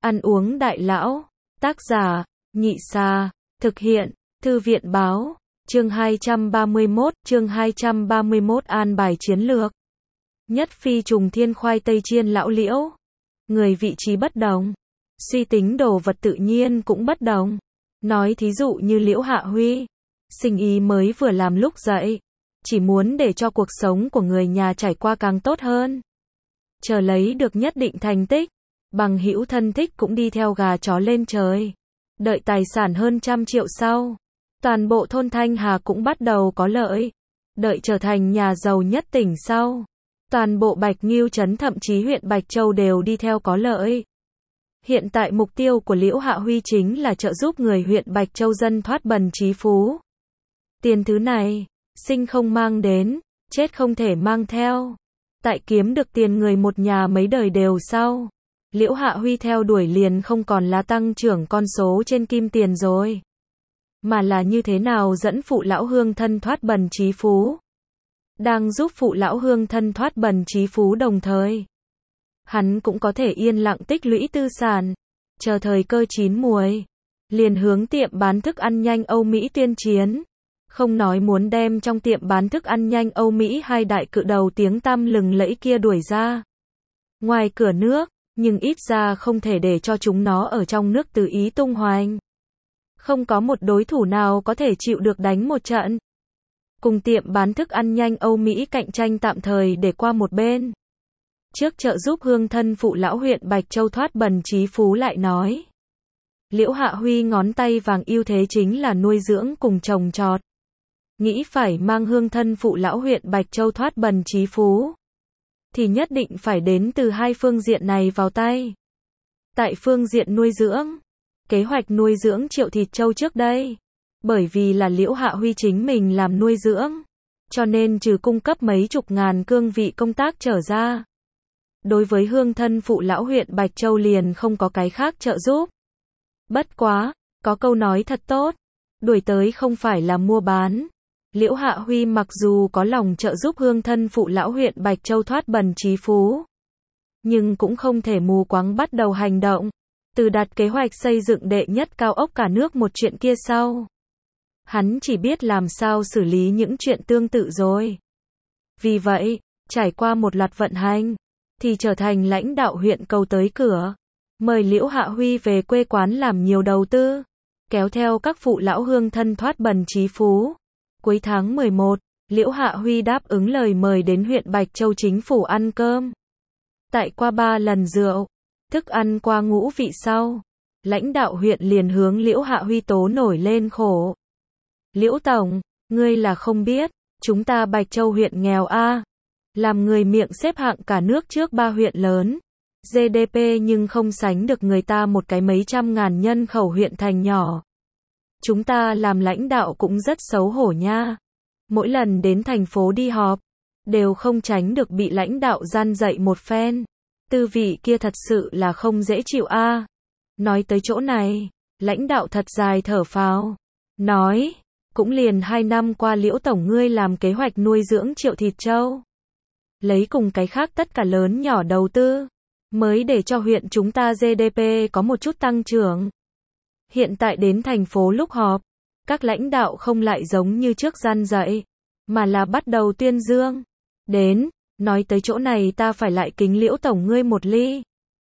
Ăn uống đại lão. Tác giả, Nhị Sa. Thực hiện, Thư viện Báo. Chương 231 an bài chiến lược. Nhất phi trùng thiên khoai tây chiên lão liễu. Người vị trí bất đồng. Suy tính đồ vật tự nhiên cũng bất đồng. Nói thí dụ như Liễu Hạ Huy. Sinh ý mới vừa làm lúc dậy. Chỉ muốn để cho cuộc sống của người nhà trải qua càng tốt hơn. Chờ lấy được nhất định thành tích. Bằng hữu thân thích cũng đi theo gà chó lên trời. Đợi tài sản hơn 100 triệu sau. Toàn bộ thôn Thanh Hà cũng bắt đầu có lợi. Đợi trở thành nhà giàu nhất tỉnh sau. Toàn bộ Bạch Ngưu trấn thậm chí huyện Bạch Châu đều đi theo có lợi. Hiện tại mục tiêu của Liễu Hạ Huy chính là trợ giúp người huyện Bạch Châu dân thoát bần trí phú. Tiền thứ này, sinh không mang đến, chết không thể mang theo. Tại kiếm được tiền người một nhà mấy đời đều sau. Liễu Hạ Huy theo đuổi liền không còn là tăng trưởng con số trên kim tiền rồi. Mà là như thế nào dẫn phụ lão hương thân thoát bần trí phú. Đang giúp phụ lão hương thân thoát bần trí phú đồng thời. Hắn cũng có thể yên lặng tích lũy tư sản. Chờ thời cơ chín muồi. Liền hướng tiệm bán thức ăn nhanh Âu Mỹ tuyên chiến. Không nói muốn đem trong tiệm bán thức ăn nhanh Âu Mỹ hai đại cự đầu tiếng tăm lừng lẫy kia đuổi ra. Ngoài cửa nước, nhưng ít ra không thể để cho chúng nó ở trong nước tùy ý tung hoành. Không có một đối thủ nào có thể chịu được đánh một trận. Cùng tiệm bán thức ăn nhanh Âu Mỹ cạnh tranh tạm thời để qua một bên. Trước trợ giúp hương thân phụ lão huyện Bạch Châu thoát bần trí phú lại nói. Liễu Hạ Huy ngón tay vàng ưu thế chính là nuôi dưỡng cùng trồng trọt. Nghĩ phải mang hương thân phụ lão huyện Bạch Châu thoát bần trí phú. Thì nhất định phải đến từ hai phương diện này vào tay. Tại phương diện nuôi dưỡng. Kế hoạch nuôi dưỡng Triệu Thịt Châu trước đây. Bởi vì là Liễu Hạ Huy chính mình làm nuôi dưỡng. Cho nên trừ cung cấp mấy chục ngàn cương vị công tác trở ra. Đối với hương thân phụ lão huyện Bạch Châu liền không có cái khác trợ giúp. Bất quá, có câu nói thật tốt. Đuổi tới không phải là mua bán. Liễu Hạ Huy mặc dù có lòng trợ giúp hương thân phụ lão huyện Bạch Châu thoát bần trí phú. Nhưng cũng không thể mù quáng bắt đầu hành động. Từ đặt kế hoạch xây dựng đệ nhất cao ốc cả nước một chuyện kia sau. Hắn chỉ biết làm sao xử lý những chuyện tương tự rồi. Vì vậy, trải qua một loạt vận hành, thì trở thành lãnh đạo huyện cầu tới cửa. Mời Liễu Hạ Huy về quê quán làm nhiều đầu tư. Kéo theo các phụ lão hương thân thoát bần trí phú. Cuối tháng 11, Liễu Hạ Huy đáp ứng lời mời đến huyện Bạch Châu chính phủ ăn cơm. Tại qua 3 lần rượu, thức ăn qua ngũ vị sau, lãnh đạo huyện liền hướng Liễu Hạ Huy tố nổi lên khổ. Liễu Tổng, ngươi là không biết, chúng ta Bạch Châu huyện nghèo a, làm người miệng xếp hạng cả nước trước 3 huyện lớn. GDP nhưng không sánh được người ta một cái mấy trăm ngàn nhân khẩu huyện thành nhỏ. Chúng ta làm lãnh đạo cũng rất xấu hổ nha. Mỗi lần đến thành phố đi họp, đều không tránh được bị lãnh đạo gian dạy một phen. Tư vị kia thật sự là không dễ chịu a. Nói tới chỗ này, lãnh đạo thật dài thở phào. Nói, cũng liền 2 năm qua Liễu Tổng ngươi làm kế hoạch nuôi dưỡng Triệu Thịt Châu. Lấy cùng cái khác tất cả lớn nhỏ đầu tư, mới để cho huyện chúng ta GDP có một chút tăng trưởng. Hiện tại đến thành phố lúc họp, các lãnh đạo không lại giống như trước gian dạy, mà là bắt đầu tuyên dương. Đến, nói tới chỗ này ta phải lại kính Liễu Tổng ngươi một ly.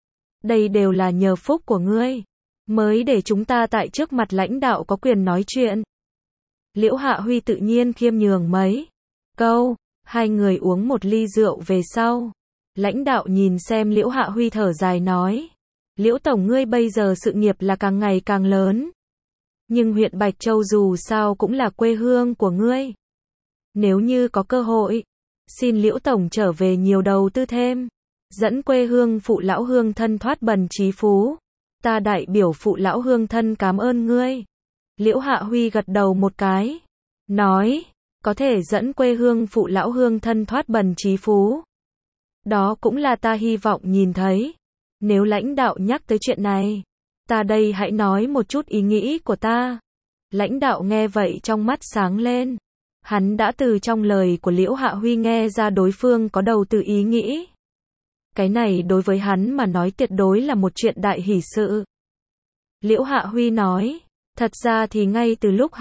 Đây đều là nhờ phúc của ngươi, mới để chúng ta tại trước mặt lãnh đạo có quyền nói chuyện. Liễu Hạ Huy tự nhiên khiêm nhường mấy câu, hai người uống một ly rượu về sau. Lãnh đạo nhìn xem Liễu Hạ Huy thở dài nói. Liễu Tổng ngươi bây giờ sự nghiệp là càng ngày càng lớn. Nhưng huyện Bạch Châu dù sao cũng là quê hương của ngươi. Nếu như có cơ hội, xin Liễu Tổng trở về nhiều đầu tư thêm. Dẫn quê hương phụ lão hương thân thoát bần trí phú. Ta đại biểu phụ lão hương thân cảm ơn ngươi. Liễu Hạ Huy gật đầu một cái. Nói, có thể dẫn quê hương phụ lão hương thân thoát bần trí phú. Đó cũng là ta hy vọng nhìn thấy. Nếu lãnh đạo nhắc tới chuyện này, ta đây hãy nói một chút ý nghĩ của ta. Lãnh đạo nghe vậy trong mắt sáng lên. Hắn đã từ trong lời của Liễu Hạ Huy nghe ra đối phương có đầu tư ý nghĩ. Cái này đối với hắn mà nói tuyệt đối là một chuyện đại hỷ sự. Liễu Hạ Huy nói, thật ra thì ngay từ lúc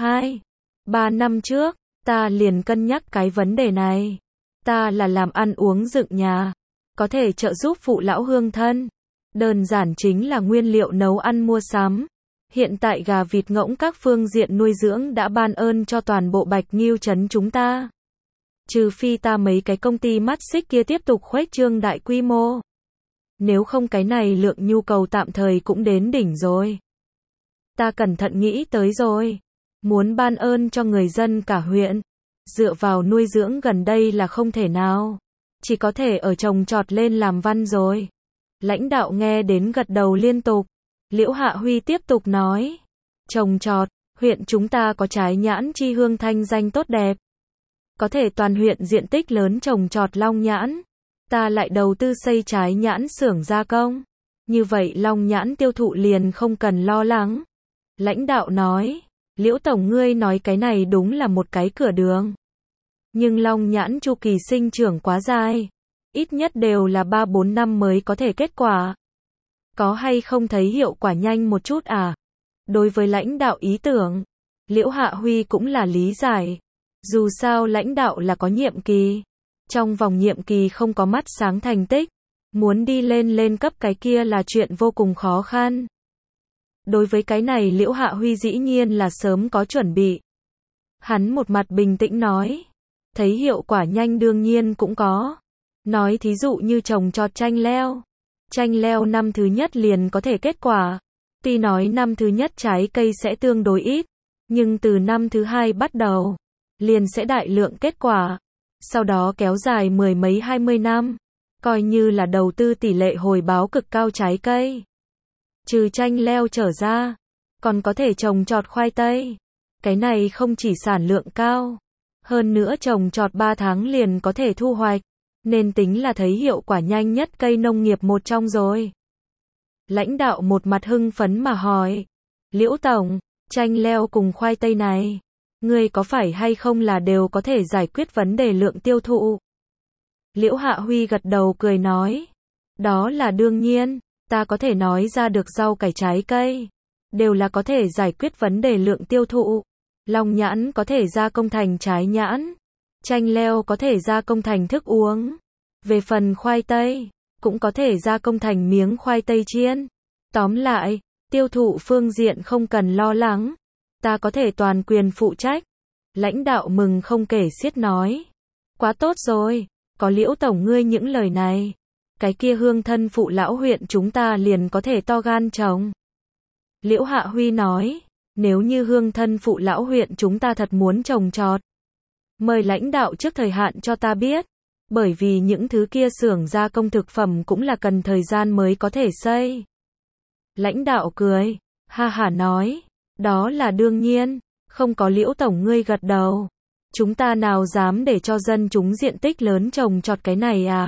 2-3 năm trước, ta liền cân nhắc cái vấn đề này. Ta là làm ăn uống dựng nhà, có thể trợ giúp phụ lão hương thân. Đơn giản chính là nguyên liệu nấu ăn mua sắm. Hiện tại gà vịt ngỗng các phương diện nuôi dưỡng đã ban ơn cho toàn bộ Bạch Nghiêu trấn chúng ta. Trừ phi ta mấy cái công ty mắt xích kia tiếp tục khuếch trương đại quy mô. Nếu không cái này lượng nhu cầu tạm thời cũng đến đỉnh rồi. Ta cẩn thận nghĩ tới rồi. Muốn ban ơn cho người dân cả huyện. Dựa vào nuôi dưỡng gần đây là không thể nào. Chỉ có thể ở trồng trọt lên làm văn rồi. Lãnh đạo nghe đến gật đầu liên tục. Liễu Hạ Huy tiếp tục nói. Trồng trọt, huyện chúng ta có trái nhãn chi hương thanh danh tốt đẹp. Có thể toàn huyện diện tích lớn trồng trọt long nhãn. Ta lại đầu tư xây trái nhãn xưởng gia công. Như vậy long nhãn tiêu thụ liền không cần lo lắng. Lãnh đạo nói, Liễu Tổng ngươi nói cái này đúng là một cái cửa đường. Nhưng long nhãn chu kỳ sinh trưởng quá dài. Ít nhất đều là 3-4 năm mới có thể kết quả. Có hay không thấy hiệu quả nhanh một chút à? Đối với lãnh đạo ý tưởng, Liễu Hạ Huy cũng là lý giải. Dù sao lãnh đạo là có nhiệm kỳ. Trong vòng nhiệm kỳ không có mắt sáng thành tích. Muốn đi lên cấp cái kia là chuyện vô cùng khó khăn. Đối với cái này Liễu Hạ Huy dĩ nhiên là sớm có chuẩn bị. Hắn một mặt bình tĩnh nói. Thấy hiệu quả nhanh đương nhiên cũng có. Nói thí dụ như trồng trọt chanh leo. Chanh leo năm thứ nhất liền có thể kết quả. Tuy nói năm thứ nhất trái cây sẽ tương đối ít. Nhưng từ năm thứ hai bắt đầu. Liền sẽ đại lượng kết quả. Sau đó kéo dài 10 mấy 20 năm. Coi như là đầu tư tỷ lệ hồi báo cực cao trái cây. Trừ chanh leo trở ra. Còn có thể trồng trọt khoai tây. Cái này không chỉ sản lượng cao. Hơn nữa trồng trọt 3 tháng liền có thể thu hoạch. Nên tính là thấy hiệu quả nhanh nhất cây nông nghiệp một trong rồi. Lãnh đạo một mặt hưng phấn mà hỏi. Liễu Tổng, chanh leo cùng khoai tây này. Ngươi có phải hay không là đều có thể giải quyết vấn đề lượng tiêu thụ? Liễu Hạ Huy gật đầu cười nói. Đó là đương nhiên. Ta có thể nói ra được rau cải trái cây. Đều là có thể giải quyết vấn đề lượng tiêu thụ. Long nhãn có thể gia công thành trái nhãn. Chanh leo có thể gia công thành thức uống. Về phần khoai tây, cũng có thể gia công thành miếng khoai tây chiên. Tóm lại, tiêu thụ phương diện không cần lo lắng. Ta có thể toàn quyền phụ trách. Lãnh đạo mừng không kể xiết nói. Quá tốt rồi, có Liễu Tổng ngươi những lời này. Cái kia hương thân phụ lão huyện chúng ta liền có thể to gan trồng. Liễu Hạ Huy nói, nếu như hương thân phụ lão huyện chúng ta thật muốn trồng trọt. Mời lãnh đạo trước thời hạn cho ta biết. Bởi vì những thứ kia xưởng gia công thực phẩm cũng là cần thời gian mới có thể xây. Lãnh đạo cười, ha hả nói, đó là đương nhiên, không có Liễu Tổng ngươi gật đầu. Chúng ta nào dám để cho dân chúng diện tích lớn trồng trọt cái này à?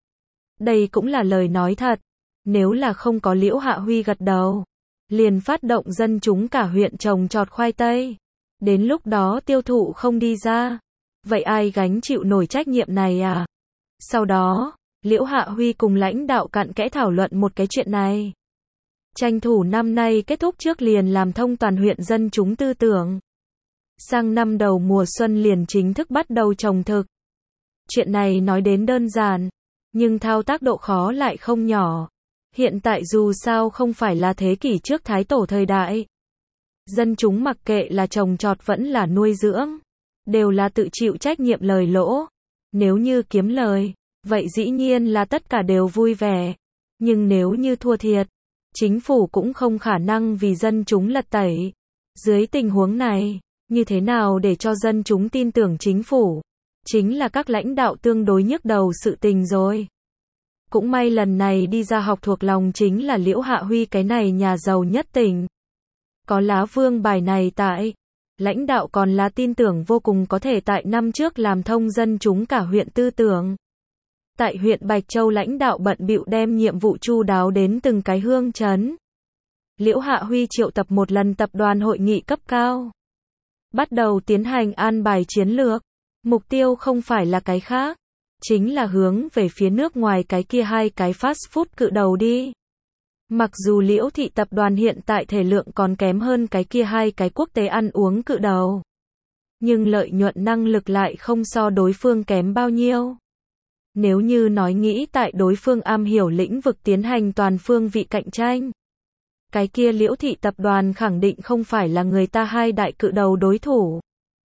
Đây cũng là lời nói thật. Nếu là không có Liễu Hạ Huy gật đầu, liền phát động dân chúng cả huyện trồng trọt khoai tây. Đến lúc đó tiêu thụ không đi ra. Vậy ai gánh chịu nổi trách nhiệm này à? Sau đó, Liễu Hạ Huy cùng lãnh đạo cặn kẽ thảo luận một cái chuyện này. Tranh thủ năm nay kết thúc trước liền làm thông toàn huyện dân chúng tư tưởng. Sang năm đầu mùa xuân liền chính thức bắt đầu trồng thực. Chuyện này nói đến đơn giản, nhưng thao tác độ khó lại không nhỏ. Hiện tại dù sao không phải là thế kỷ trước Thái Tổ thời đại. Dân chúng mặc kệ là trồng trọt vẫn là nuôi dưỡng. Đều là tự chịu trách nhiệm lời lỗ. Nếu như kiếm lời, vậy dĩ nhiên là tất cả đều vui vẻ. Nhưng nếu như thua thiệt, chính phủ cũng không khả năng vì dân chúng lật tẩy. Dưới tình huống này, như thế nào để cho dân chúng tin tưởng chính phủ? Chính là các lãnh đạo tương đối nhức đầu sự tình rồi. Cũng may lần này đi ra học thuộc lòng chính là Liễu Hạ Huy cái này nhà giàu nhất tỉnh. Có lá vương bài này tại. Lãnh đạo còn là tin tưởng vô cùng có thể tại năm trước làm thông dân chúng cả huyện tư tưởng. Tại huyện Bạch Châu lãnh đạo bận bịu đem nhiệm vụ chu đáo đến từng cái hương trấn. Liễu Hạ Huy triệu tập một lần tập đoàn hội nghị cấp cao. Bắt đầu tiến hành an bài chiến lược. Mục tiêu không phải là cái khác. chính là hướng về phía nước ngoài cái kia hai cái fast food cự đầu đi. Mặc dù Liễu thị tập đoàn hiện tại thể lượng còn kém hơn cái kia hai cái quốc tế ăn uống cự đầu, nhưng lợi nhuận năng lực lại không so đối phương kém bao nhiêu. Nếu như nói nghĩ tại đối phương am hiểu lĩnh vực tiến hành toàn phương vị cạnh tranh, cái kia Liễu thị tập đoàn khẳng định không phải là người ta hai đại cự đầu đối thủ.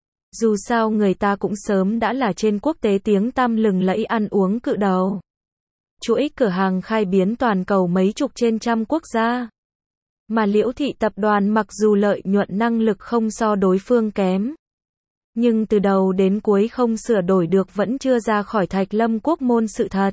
Dù sao người ta cũng sớm đã là trên quốc tế tiếng tăm lừng lẫy ăn uống cự đầu. Chuỗi cửa hàng khai biến toàn cầu mấy chục trên trăm quốc gia. Mà Liễu thị tập đoàn mặc dù lợi nhuận năng lực không so đối phương kém, nhưng từ đầu đến cuối không sửa đổi được vẫn chưa ra khỏi Thạch Lâm quốc môn sự thật.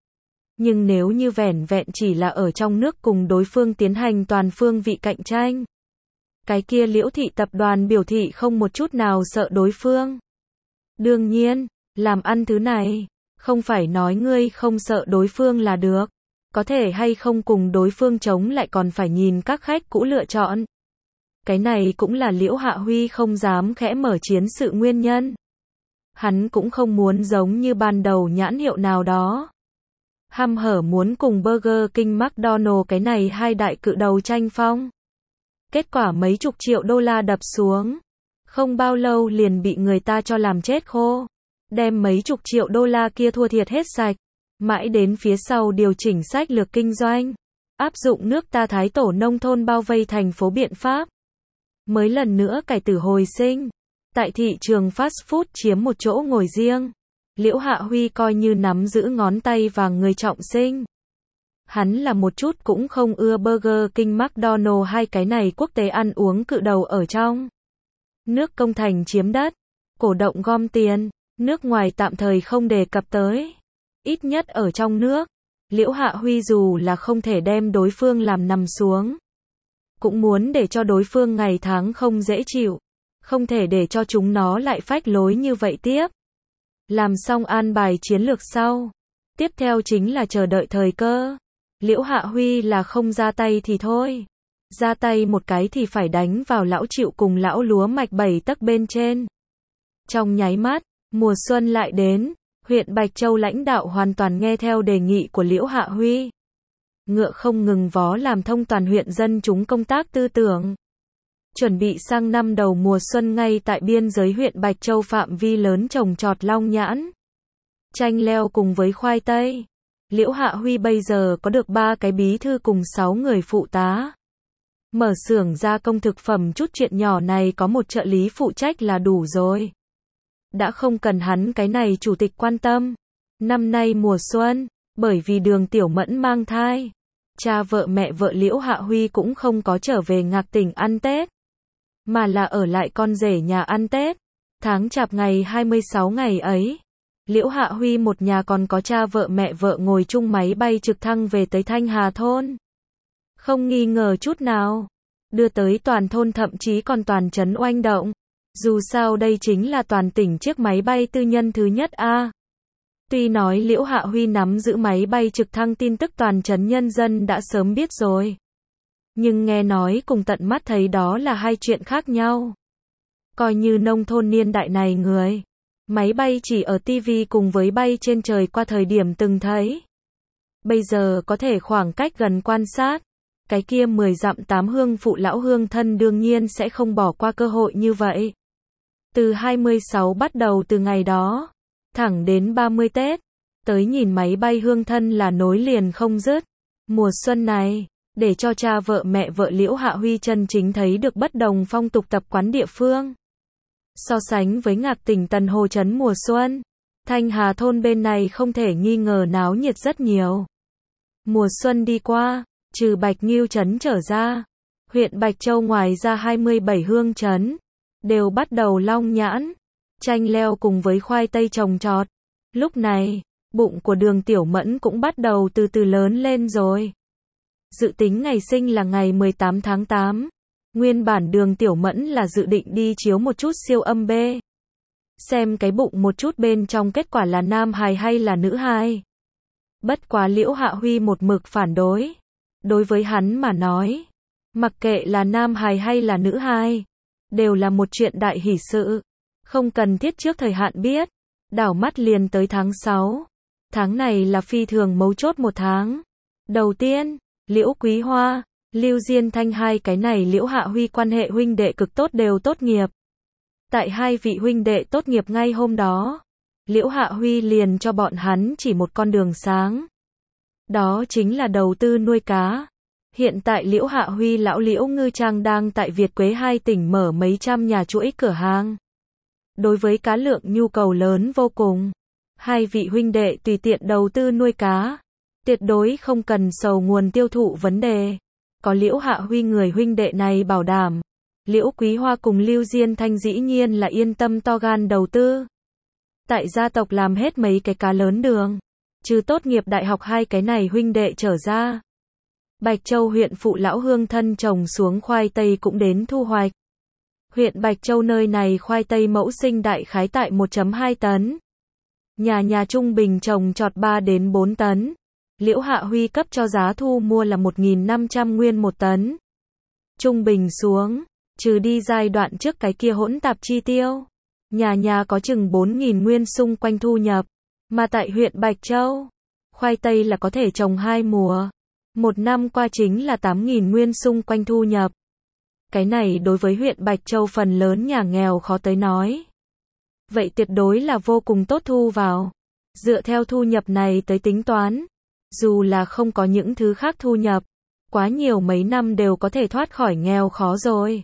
Nhưng nếu như vẻn vẹn chỉ là ở trong nước cùng đối phương tiến hành toàn phương vị cạnh tranh, cái kia Liễu thị tập đoàn biểu thị không một chút nào sợ đối phương. Đương nhiên, làm ăn thứ này, không phải nói ngươi không sợ đối phương là được. Có thể hay không cùng đối phương chống lại còn phải nhìn các khách cũ lựa chọn. Cái này cũng là Liễu Hạ Huy không dám khẽ mở chiến sự nguyên nhân. Hắn cũng không muốn giống như ban đầu nhãn hiệu nào đó hăm hở muốn cùng Burger King McDonald cái này hai đại cự đầu tranh phong. Kết quả mấy chục triệu đô la đập xuống, không bao lâu liền bị người ta cho làm chết khô, đem mấy chục triệu đô la kia thua thiệt hết sạch. Mãi đến phía sau điều chỉnh sách lược kinh doanh, áp dụng nước ta thái tổ nông thôn bao vây thành phố biện pháp, mới lần nữa cải tử hồi sinh. Tại thị trường fast food chiếm một chỗ ngồi riêng, Liễu Hạ Huy coi như nắm giữ ngón tay vàng người trọng sinh. Hắn là một chút cũng không ưa Burger King McDonald hai cái này quốc tế ăn uống cự đầu ở trong nước công thành chiếm đất, cổ động gom tiền, nước ngoài tạm thời không đề cập tới. Ít nhất ở trong nước, Liễu Hạ Huy dù là không thể đem đối phương làm nằm xuống, cũng muốn để cho đối phương ngày tháng không dễ chịu, không thể để cho chúng nó lại phách lối như vậy tiếp. Làm xong an bài chiến lược sau, tiếp theo chính là chờ đợi thời cơ. Liễu Hạ Huy là không ra tay thì thôi, ra tay một cái thì phải đánh vào lão Triệu cùng lão Lúa Mạch 7 tấc bên trên. Trong nháy mắt, mùa xuân lại đến. Huyện Bạch Châu lãnh đạo hoàn toàn nghe theo đề nghị của Liễu Hạ Huy. Ngựa không ngừng vó làm thông toàn huyện dân chúng công tác tư tưởng. Chuẩn bị sang năm đầu mùa xuân ngay tại biên giới huyện Bạch Châu phạm vi lớn trồng trọt long nhãn, chanh leo cùng với khoai tây. Liễu Hạ Huy bây giờ có được 3 cái bí thư cùng 6 người phụ tá. Mở xưởng gia công thực phẩm chút chuyện nhỏ này có một trợ lý phụ trách là đủ rồi. Đã không cần hắn cái này chủ tịch quan tâm. Năm nay mùa xuân, bởi vì Đường Tiểu Mẫn mang thai, cha vợ mẹ vợ Liễu Hạ Huy cũng không có trở về Ngạc Tỉnh ăn Tết, mà là ở lại con rể nhà ăn Tết. Tháng Chạp ngày 26 ngày ấy, Liễu Hạ Huy một nhà còn có cha vợ mẹ vợ ngồi chung máy bay trực thăng về tới Thanh Hà thôn. Không nghi ngờ chút nào, đưa tới toàn thôn thậm chí còn toàn trấn oanh động. Dù sao đây chính là toàn tỉnh chiếc máy bay tư nhân thứ nhất a. Tuy nói Liễu Hạ Huy nắm giữ máy bay trực thăng tin tức toàn trấn nhân dân đã sớm biết rồi, nhưng nghe nói cùng tận mắt thấy đó là hai chuyện khác nhau. Coi như nông thôn niên đại này người, máy bay chỉ ở TV cùng với bay trên trời qua thời điểm từng thấy. Bây giờ có thể khoảng cách gần quan sát, cái kia 10 dặm 8 hương phụ lão hương thân đương nhiên sẽ không bỏ qua cơ hội như vậy. Từ 26 bắt đầu từ ngày đó, thẳng đến 30 Tết, tới nhìn máy bay hương thân là nối liền không dứt. Mùa xuân này, để cho cha vợ mẹ vợ Liễu Hạ Huy chân chính thấy được bất đồng phong tục tập quán địa phương. So sánh với Ngạc Tỉnh Tần Hồ trấn mùa xuân, Thanh Hà thôn bên này không thể nghi ngờ náo nhiệt rất nhiều. Mùa xuân đi qua, trừ Bạch Nghiêu trấn trở ra, huyện Bạch Châu ngoài ra 27 hương trấn đều bắt đầu long nhãn, chanh leo cùng với khoai tây trồng trọt. Lúc này, bụng của Đường Tiểu Mẫn cũng bắt đầu từ từ lớn lên rồi. Dự tính ngày sinh là ngày 18 tháng 8. Nguyên bản Đường Tiểu Mẫn là dự định đi chiếu một chút siêu âm B, xem cái bụng một chút bên trong kết quả là nam hài hay là nữ hài. Bất quá Liễu Hạ Huy một mực phản đối. Đối với hắn mà nói, mặc kệ là nam hài hay là nữ hài, đều là một chuyện đại hỷ sự, không cần thiết trước thời hạn biết. Đảo mắt liền tới tháng 6, Tháng này là phi thường mấu chốt một tháng. Đầu tiên, Liễu Quý Hoa, Lưu Diên Thanh hai cái này Liễu Hạ Huy quan hệ huynh đệ cực tốt đều tốt nghiệp. Tại hai vị huynh đệ tốt nghiệp ngay hôm đó, Liễu Hạ Huy liền cho bọn hắn chỉ một con đường sáng. Đó chính là đầu tư nuôi cá. Hiện tại Liễu Hạ Huy lão Liễu Ngư Trang đang tại Việt Quế 2 tỉnh mở mấy trăm nhà chuỗi cửa hàng. Đối với cá lượng nhu cầu lớn vô cùng. Hai vị huynh đệ tùy tiện đầu tư nuôi cá, tuyệt đối không cần sầu nguồn tiêu thụ vấn đề. Có Liễu Hạ Huy người huynh đệ này bảo đảm, Liễu Quý Hoa cùng Lưu Diên Thanh dĩ nhiên là yên tâm to gan đầu tư. Tại gia tộc làm hết mấy cái cá lớn đường, trừ tốt nghiệp đại học hai cái này huynh đệ trở ra. Bạch Châu huyện phụ lão Hương thân trồng xuống khoai tây cũng đến thu hoạch. Huyện Bạch Châu nơi này khoai tây mẫu sinh đại khái tại 1,2 tấn. Nhà trung bình trồng trọt 3 đến 4 tấn. Liễu Hạ Huy cấp cho giá thu mua là 1.500 nguyên một tấn. Trung bình xuống, trừ đi giai đoạn trước cái kia hỗn tạp chi tiêu. Nhà có chừng 4.000 nguyên xung quanh thu nhập. Mà tại huyện Bạch Châu, khoai tây là có thể trồng 2 mùa. Một năm qua chính là 8.000 nguyên xung quanh thu nhập. Cái này đối với huyện Bạch Châu phần lớn nhà nghèo khó tới nói. Vậy tuyệt đối là vô cùng tốt thu vào. Dựa theo thu nhập này tới tính toán, dù là không có những thứ khác thu nhập, quá nhiều mấy năm đều có thể thoát khỏi nghèo khó rồi.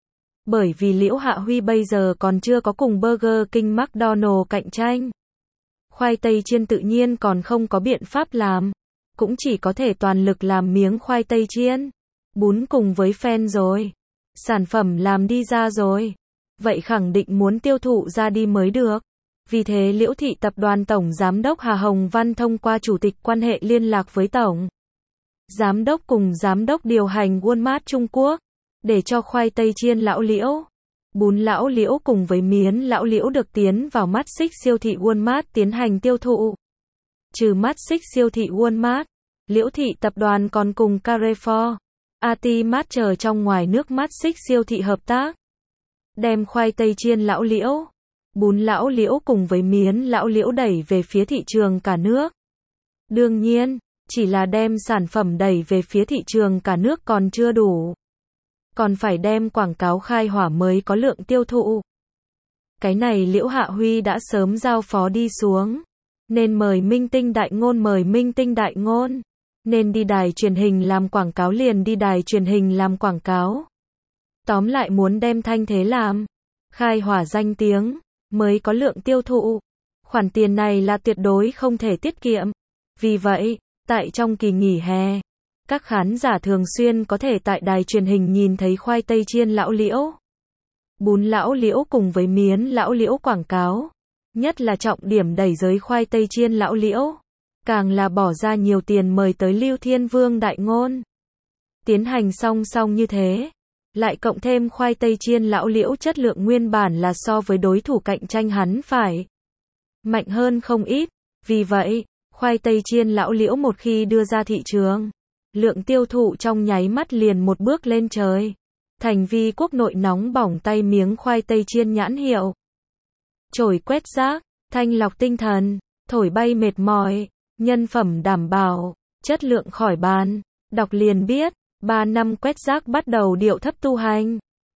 Bởi vì Liễu Hạ Huy bây giờ còn chưa có cùng Burger King McDonald cạnh tranh. Khoai tây chiên tự nhiên còn không có biện pháp làm, cũng chỉ có thể toàn lực làm miếng khoai tây chiên, bún cùng với phen rồi. Sản phẩm làm đi ra rồi, vậy khẳng định muốn tiêu thụ ra đi mới được. Vì thế Liễu Thị Tập đoàn Tổng Giám đốc Hà Hồng Văn thông qua Chủ tịch quan hệ liên lạc với Tổng Giám đốc cùng Giám đốc điều hành Walmart Trung Quốc, để cho khoai tây chiên lão Liễu, bún lão Liễu cùng với miến lão Liễu được tiến vào mắt xích siêu thị Walmart tiến hành tiêu thụ. Trừ mắt xích siêu thị Walmart, Liễu Thị Tập đoàn còn cùng Carrefour, Ati-Mart chờ trong ngoài nước mắt xích siêu thị hợp tác. Đem khoai tây chiên lão Liễu, bún lão Liễu cùng với miến lão Liễu đẩy về phía thị trường cả nước. Đương nhiên, chỉ là đem sản phẩm đẩy về phía thị trường cả nước còn chưa đủ. Còn phải đem quảng cáo khai hỏa mới có lượng tiêu thụ. Cái này Liễu Hạ Huy đã sớm giao phó đi xuống. Nên mời minh tinh đại ngôn mời minh tinh đại ngôn. Nên đi đài truyền hình làm quảng cáo liền đi đài truyền hình làm quảng cáo. Tóm lại muốn đem thanh thế làm, khai hỏa danh tiếng, mới có lượng tiêu thụ. Khoản tiền này là tuyệt đối không thể tiết kiệm. Vì vậy, tại trong kỳ nghỉ hè, các khán giả thường xuyên có thể tại đài truyền hình nhìn thấy khoai tây chiên lão Liễu, bún lão Liễu cùng với miến lão Liễu quảng cáo. Nhất là trọng điểm đẩy giới khoai tây chiên lão Liễu. Càng là bỏ ra nhiều tiền mời tới Lưu Thiên Vương đại ngôn. Tiến hành song song như thế, lại cộng thêm khoai tây chiên lão Liễu chất lượng nguyên bản là so với đối thủ cạnh tranh hắn phải mạnh hơn không ít. Vì vậy, khoai tây chiên lão Liễu một khi đưa ra thị trường, lượng tiêu thụ trong nháy mắt liền một bước lên trời. Thành vi quốc nội nóng bỏng tay miếng khoai tây chiên nhãn hiệu. Chổi quét rác, thanh lọc tinh thần, thổi bay mệt mỏi, nhân phẩm đảm bảo, chất lượng khỏi bàn. Đọc liền biết, 3 năm quét rác bắt đầu điệu thấp tu hành.